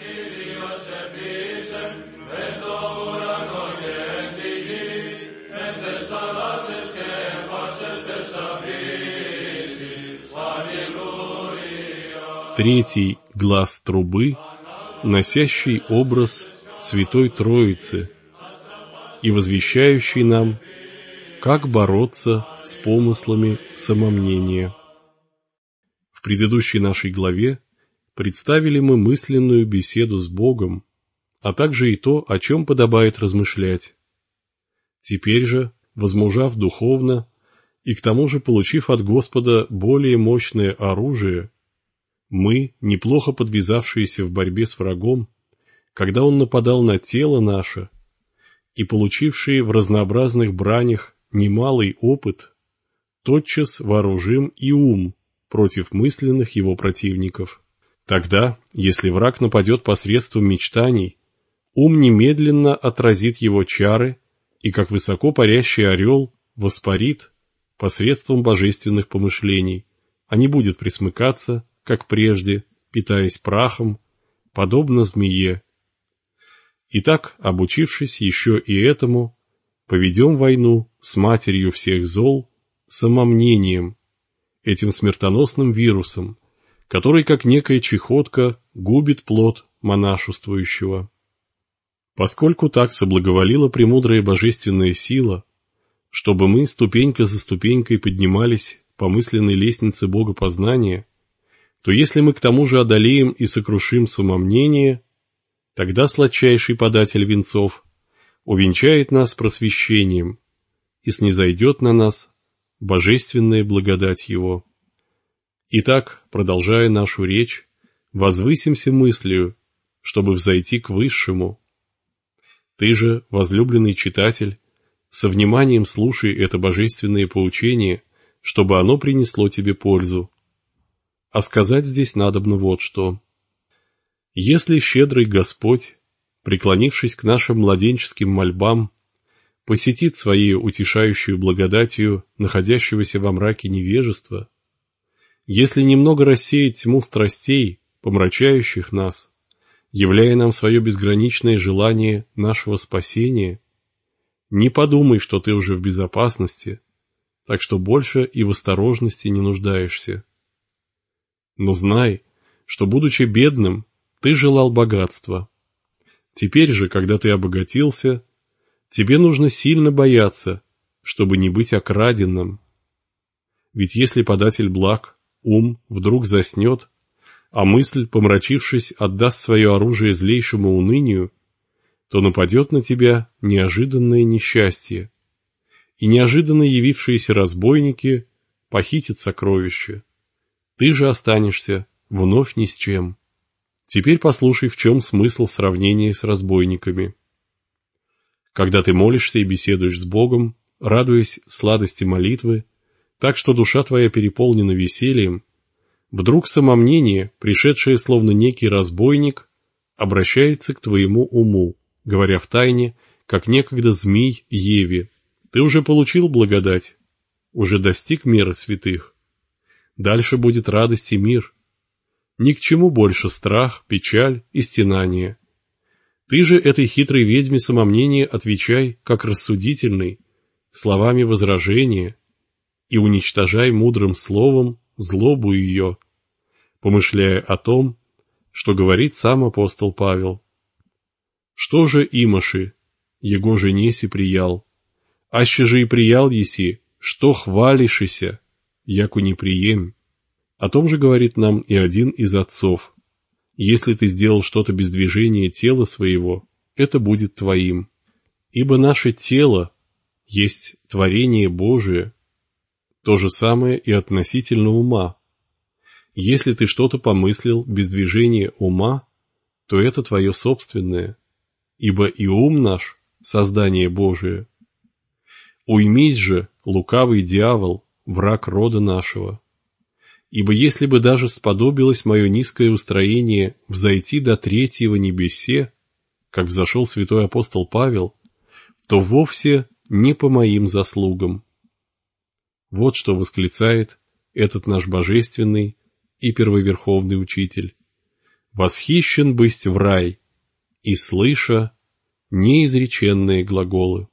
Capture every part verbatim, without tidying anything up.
Третий глас трубы, носящий образ Святой Троицы и возвещающий нам, как бороться с помыслами самомнения. В предыдущей нашей главе представили мы мысленную беседу с Богом, а также и то, о чем подобает размышлять. Теперь же, возмужав духовно и к тому же получив от Господа более мощное оружие, мы, неплохо подвязавшиеся в борьбе с врагом, когда он нападал на тело наше, и получившие в разнообразных бранях немалый опыт, тотчас вооружим и ум против мысленных его противников. Тогда, если враг нападет посредством мечтаний, ум немедленно отразит его чары и, как высоко парящий орел, воспарит посредством божественных помышлений, а не будет пресмыкаться, как прежде, питаясь прахом, подобно змее. Итак, обучившись еще и этому, поведем войну с матерью всех зол, самомнением, этим смертоносным вирусом, который, как некая чехотка, губит плод монашествующего. Поскольку так соблаговолила премудрая божественная сила, чтобы мы ступенька за ступенькой поднимались по мысленной лестнице богопознания, то если мы к тому же одолеем и сокрушим самомнение, тогда сладчайший податель венцов увенчает нас просвещением и снизойдет на нас божественная благодать Его. Итак, продолжая нашу речь, возвысимся мыслью, чтобы взойти к высшему. Ты же, возлюбленный читатель, со вниманием слушай это божественное поучение, чтобы оно принесло тебе пользу. А сказать здесь надобно вот что. Если щедрый Господь, преклонившись к нашим младенческим мольбам, посетит своей утешающей благодатью находящегося во мраке невежества, если немного рассеет тьму страстей, помрачающих нас, являя нам свое безграничное желание нашего спасения, не подумай, что ты уже в безопасности, так что больше и в осторожности не нуждаешься. Но знай, что, будучи бедным, ты желал богатства. Теперь же, когда ты обогатился, тебе нужно сильно бояться, чтобы не быть окраденным. Ведь если податель благ, ум, вдруг заснет, а мысль, помрачившись, отдаст свое оружие злейшему унынию, то нападет на тебя неожиданное несчастье, и неожиданно явившиеся разбойники похитят сокровища. Ты же останешься вновь ни с чем. Теперь послушай, в чем смысл сравнения с разбойниками. Когда ты молишься и беседуешь с Богом, радуясь сладости молитвы, так что душа твоя переполнена весельем, вдруг самомнение, пришедшее словно некий разбойник, обращается к твоему уму, говоря втайне, как некогда змей Еве: ты уже получил благодать, уже достиг меры святых. Дальше будет радость и мир. Ни к чему больше страх, печаль и стенание. Ты же этой хитрой ведьме самомнения отвечай, как рассудительный, словами возражения, и уничтожай мудрым словом злобу ее, помышляя о том, что говорит сам апостол Павел. Что же имаши, его же неси приял, аще же и приял еси, что хвалишися, яку не прием. О том же говорит нам и один из отцов. Если ты сделал что-то без движения тела своего, это будет твоим. Ибо наше тело есть творение Божие. То же самое и относительно ума. Если ты что-то помыслил без движения ума, то это твое собственное, ибо и ум наш — создание Божие. Уймись же, лукавый дьявол, враг рода нашего. Ибо если бы даже сподобилось мое низкое устроение взойти до третьего небесе, как взошел святой апостол Павел, то вовсе не по моим заслугам. Вот что восклицает этот наш божественный и первоверховный учитель. восхищен бысть в рай, и слыша неизреченные глаголы.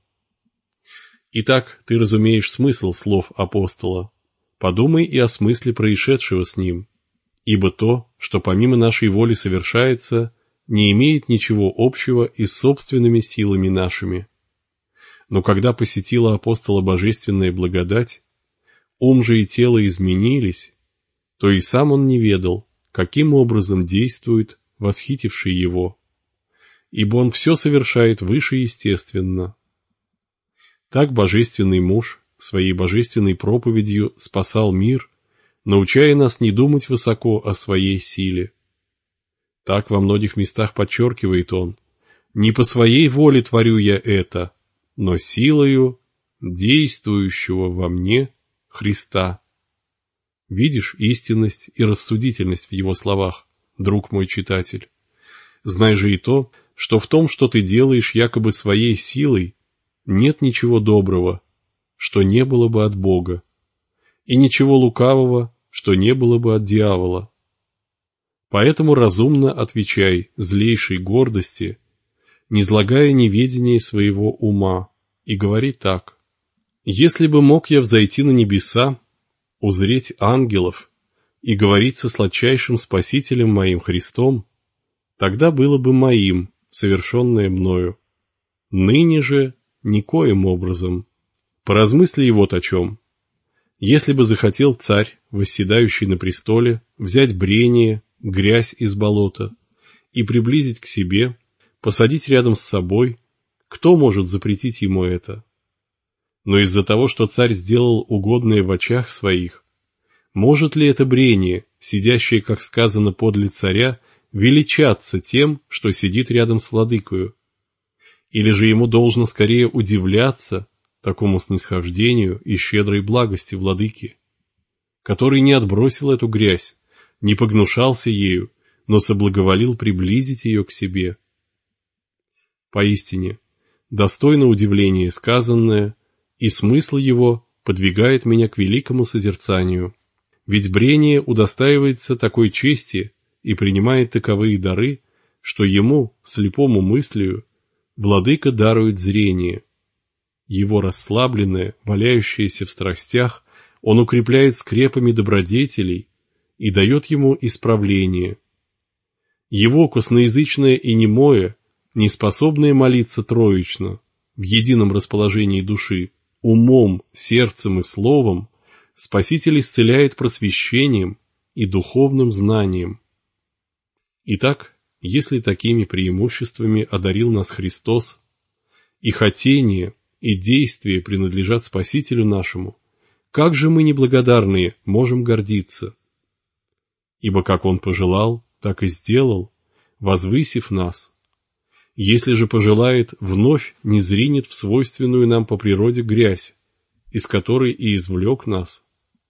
Итак, ты разумеешь смысл слов апостола. Подумай и о смысле происшедшего с ним, ибо то, что помимо нашей воли совершается, не имеет ничего общего и с собственными силами нашими. Но когда посетила апостола божественная благодать, ум же и тело изменились, то и сам он не ведал, каким образом действует восхитивший его, ибо он все совершает выше естественно. Так божественный муж своей божественной проповедью спасал мир, научая нас не думать высоко о своей силе. Так во многих местах подчеркивает он: «Не по своей воле творю я это, но силою действующего во мне Христа». Видишь истинность и рассудительность в его словах, друг мой читатель? Знай же и то, что в том, что ты делаешь якобы своей силой, нет ничего доброго, что не было бы от Бога, и ничего лукавого, что не было бы от дьявола. Поэтому разумно отвечай злейшей гордости, низлагая неведение своего ума, и говори так: «Если бы мог я взойти на небеса, узреть ангелов и говорить со сладчайшим Спасителем моим Христом, тогда было бы моим совершенное мною. Ныне же никоим образом». Поразмысли и вот о чем. Если бы захотел царь, восседающий на престоле, взять брение, грязь из болота и приблизить к себе, посадить рядом с собой, кто может запретить ему это? Но из-за того, что царь сделал угодное в очах своих, может ли это брение, сидящее, как сказано, подле царя, величаться тем, что сидит рядом с владыкою? Или же ему должно скорее удивляться такому снисхождению и щедрой благости владыки, который не отбросил эту грязь, не погнушался ею, но соблаговолил приблизить ее к себе? Поистине, достойно удивления сказанное, и смысл его подвигает меня к великому созерцанию. Ведь брение удостаивается такой чести и принимает таковые дары, что ему, слепому мыслию, владыка дарует зрение. Его расслабленное, валяющееся в страстях, он укрепляет скрепами добродетелей и дает ему исправление. Его косноязычное и немое, неспособное молиться троечно, в едином расположении души, умом, сердцем и словом, Спаситель исцеляет просвещением и духовным знанием. Итак, если такими преимуществами одарил нас Христос, и хотение, и действие принадлежат Спасителю нашему, как же мы неблагодарные можем гордиться? Ибо как Он пожелал, так и сделал, возвысив нас. Если же пожелает, вновь низвринет в свойственную нам по природе грязь, из которой и извлек нас.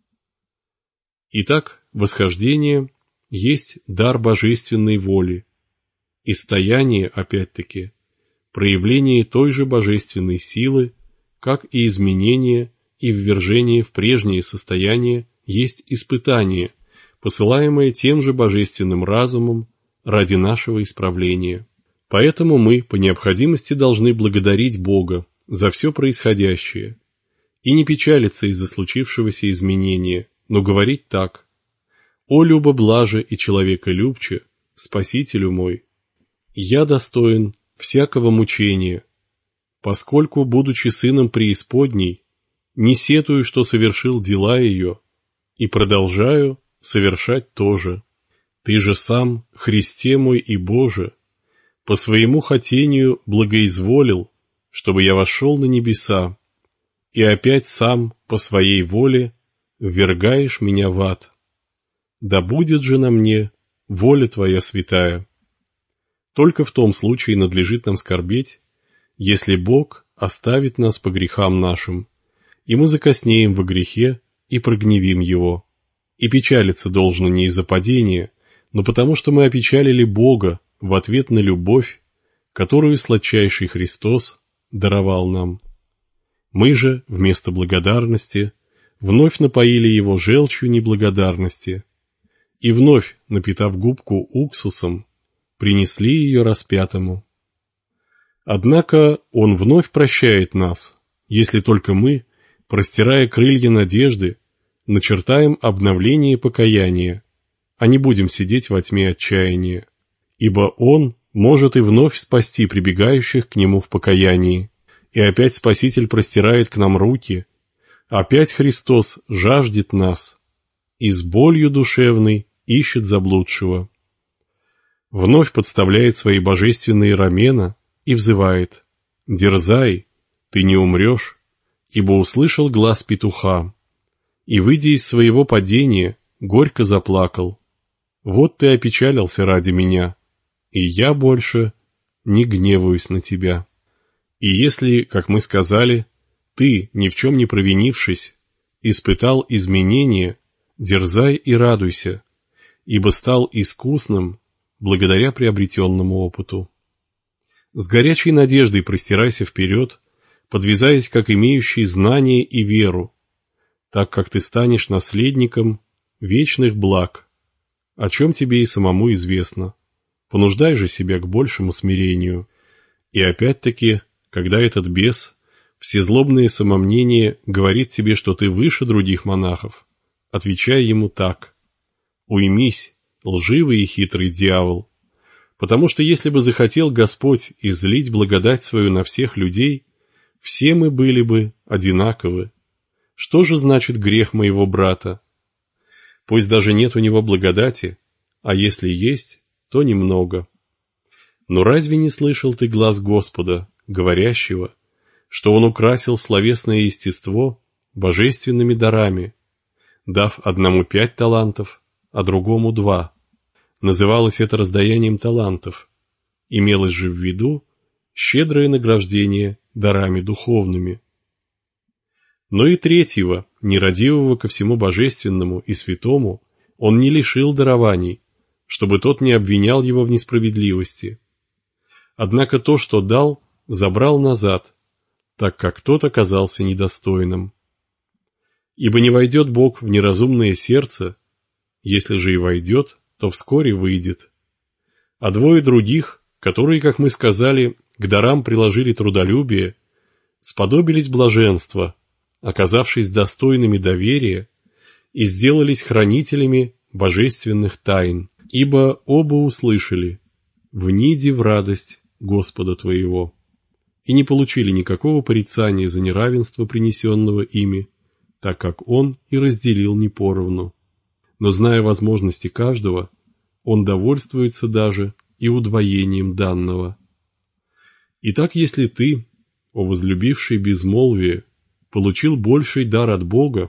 Итак, восхождение есть дар божественной воли, и стояние, опять-таки, проявление той же божественной силы, как и изменение и ввержение в прежнее состояние есть испытание, посылаемое тем же божественным разумом ради нашего исправления. Поэтому мы по необходимости должны благодарить Бога за все происходящее и не печалиться из-за случившегося изменения, но говорить так: «О любо блаже и человеколюбче, Спасителю мой, я достоин всякого мучения, поскольку, будучи сыном преисподней, не сетую, что совершил дела ее, и продолжаю совершать то же. Ты же сам, Христе мой и Боже, по своему хотению благоизволил, чтобы я вошел на небеса, и опять сам по своей воле ввергаешь меня в ад. Да будет же на мне воля Твоя святая». Только в том случае надлежит нам скорбеть, если Бог оставит нас по грехам нашим, и мы закоснеем во грехе и прогневим Его. И печалиться должно не из-за падения, но потому что мы опечалили Бога в ответ на любовь, которую сладчайший Христос даровал нам. Мы же, вместо благодарности, вновь напоили Его желчью неблагодарности, и вновь, напитав губку уксусом, принесли ее распятому. Однако Он вновь прощает нас, если только мы, простирая крылья надежды, начертаем обновление покаяния, а не будем сидеть во тьме отчаяния, ибо Он может и вновь спасти прибегающих к Нему в покаянии, и опять Спаситель простирает к нам руки, опять Христос жаждет нас и с болью душевной ищет заблудшего. Вновь подставляет свои божественные рамена и взывает: «Дерзай, ты не умрешь, ибо услышал глас петуха, и, выйдя из своего падения, горько заплакал. Вот ты опечалился ради меня, и я больше не гневаюсь на тебя». И если, как мы сказали, ты, ни в чем не провинившись, испытал изменения, дерзай и радуйся, ибо стал искусным благодаря приобретенному опыту. С горячей надеждой простирайся вперед, подвязаясь как имеющий знание и веру, так как ты станешь наследником вечных благ, о чем тебе и самому известно. Понуждай же себя к большему смирению. И опять-таки, когда этот бес, всезлобное самомнение, говорит тебе, что ты выше других монахов, отвечай ему так: «Уймись, лживый и хитрый дьявол, потому что если бы захотел Господь излить благодать свою на всех людей, все мы были бы одинаковы. Что же значит грех моего брата? Пусть даже нет у него благодати, а если есть, то немного. Но разве не слышал ты глас Господа, говорящего, что Он украсил словесное естество божественными дарами, дав одному пять талантов, а другому два? Называлось это раздаянием талантов, имелось же в виду щедрое награждение дарами духовными. Но и третьего, нерадивого ко всему божественному и святому, Он не лишил дарований, чтобы тот не обвинял его в несправедливости. Однако то, что дал, забрал назад, так как тот оказался недостойным. Ибо не войдет Бог в неразумное сердце, если же и войдет, то вскоре выйдет. А двое других, которые, как мы сказали, к дарам приложили трудолюбие, сподобились блаженства, оказавшись достойными доверия, и сделались хранителями божественных тайн, ибо оба услышали: «Вниди в радость Господа твоего», и не получили никакого порицания за неравенство, принесенного ими, так как Он и разделил не поровну. Но, зная возможности каждого, Он довольствуется даже и удвоением данного. Итак, если ты, о возлюбивший безмолвие, получил больший дар от Бога,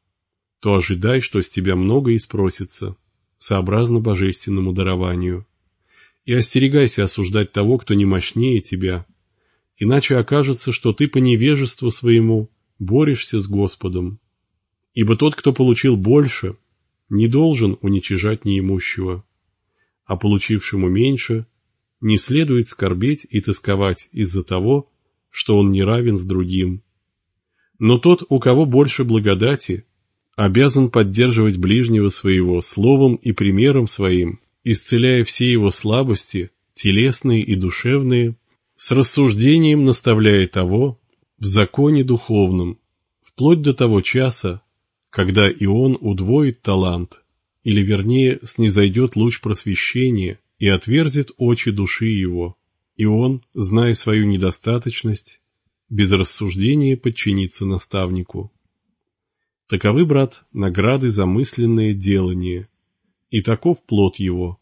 то ожидай, что с тебя многое спросится, сообразно божественному дарованию. И остерегайся осуждать того, кто не мощнее тебя, иначе окажется, что ты по невежеству своему борешься с Господом. Ибо тот, кто получил больше, не должен уничижать неимущего, а получившему меньше не следует скорбеть и тосковать из-за того, что он не равен с другим. Но тот, у кого больше благодати, обязан поддерживать ближнего своего словом и примером своим, исцеляя все его слабости, телесные и душевные, с рассуждением наставляя того в законе духовном, вплоть до того часа, когда и он удвоит талант, или вернее снизойдет луч просвещения и отверзет очи души его, и он, зная свою недостаточность, без рассуждения подчинится наставнику. Таковы, брат, награды за мысленное делание, и таков плод его.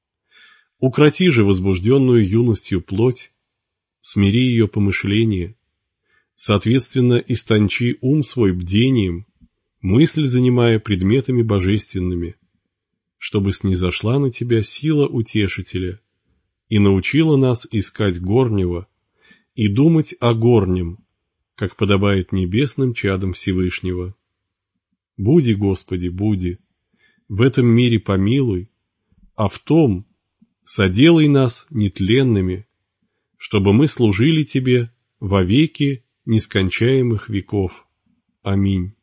Укроти же возбужденную юностью плоть, смири ее помышление, соответственно, истончи ум свой бдением, мысль занимая предметами божественными, чтобы снизошла на тебя сила утешителя и научила нас искать горнего и думать о горнем, как подобает небесным чадам Всевышнего. Буди, Господи, буди, в этом мире помилуй, а в том соделай нас нетленными, чтобы мы служили Тебе во веки нескончаемых веков. Аминь.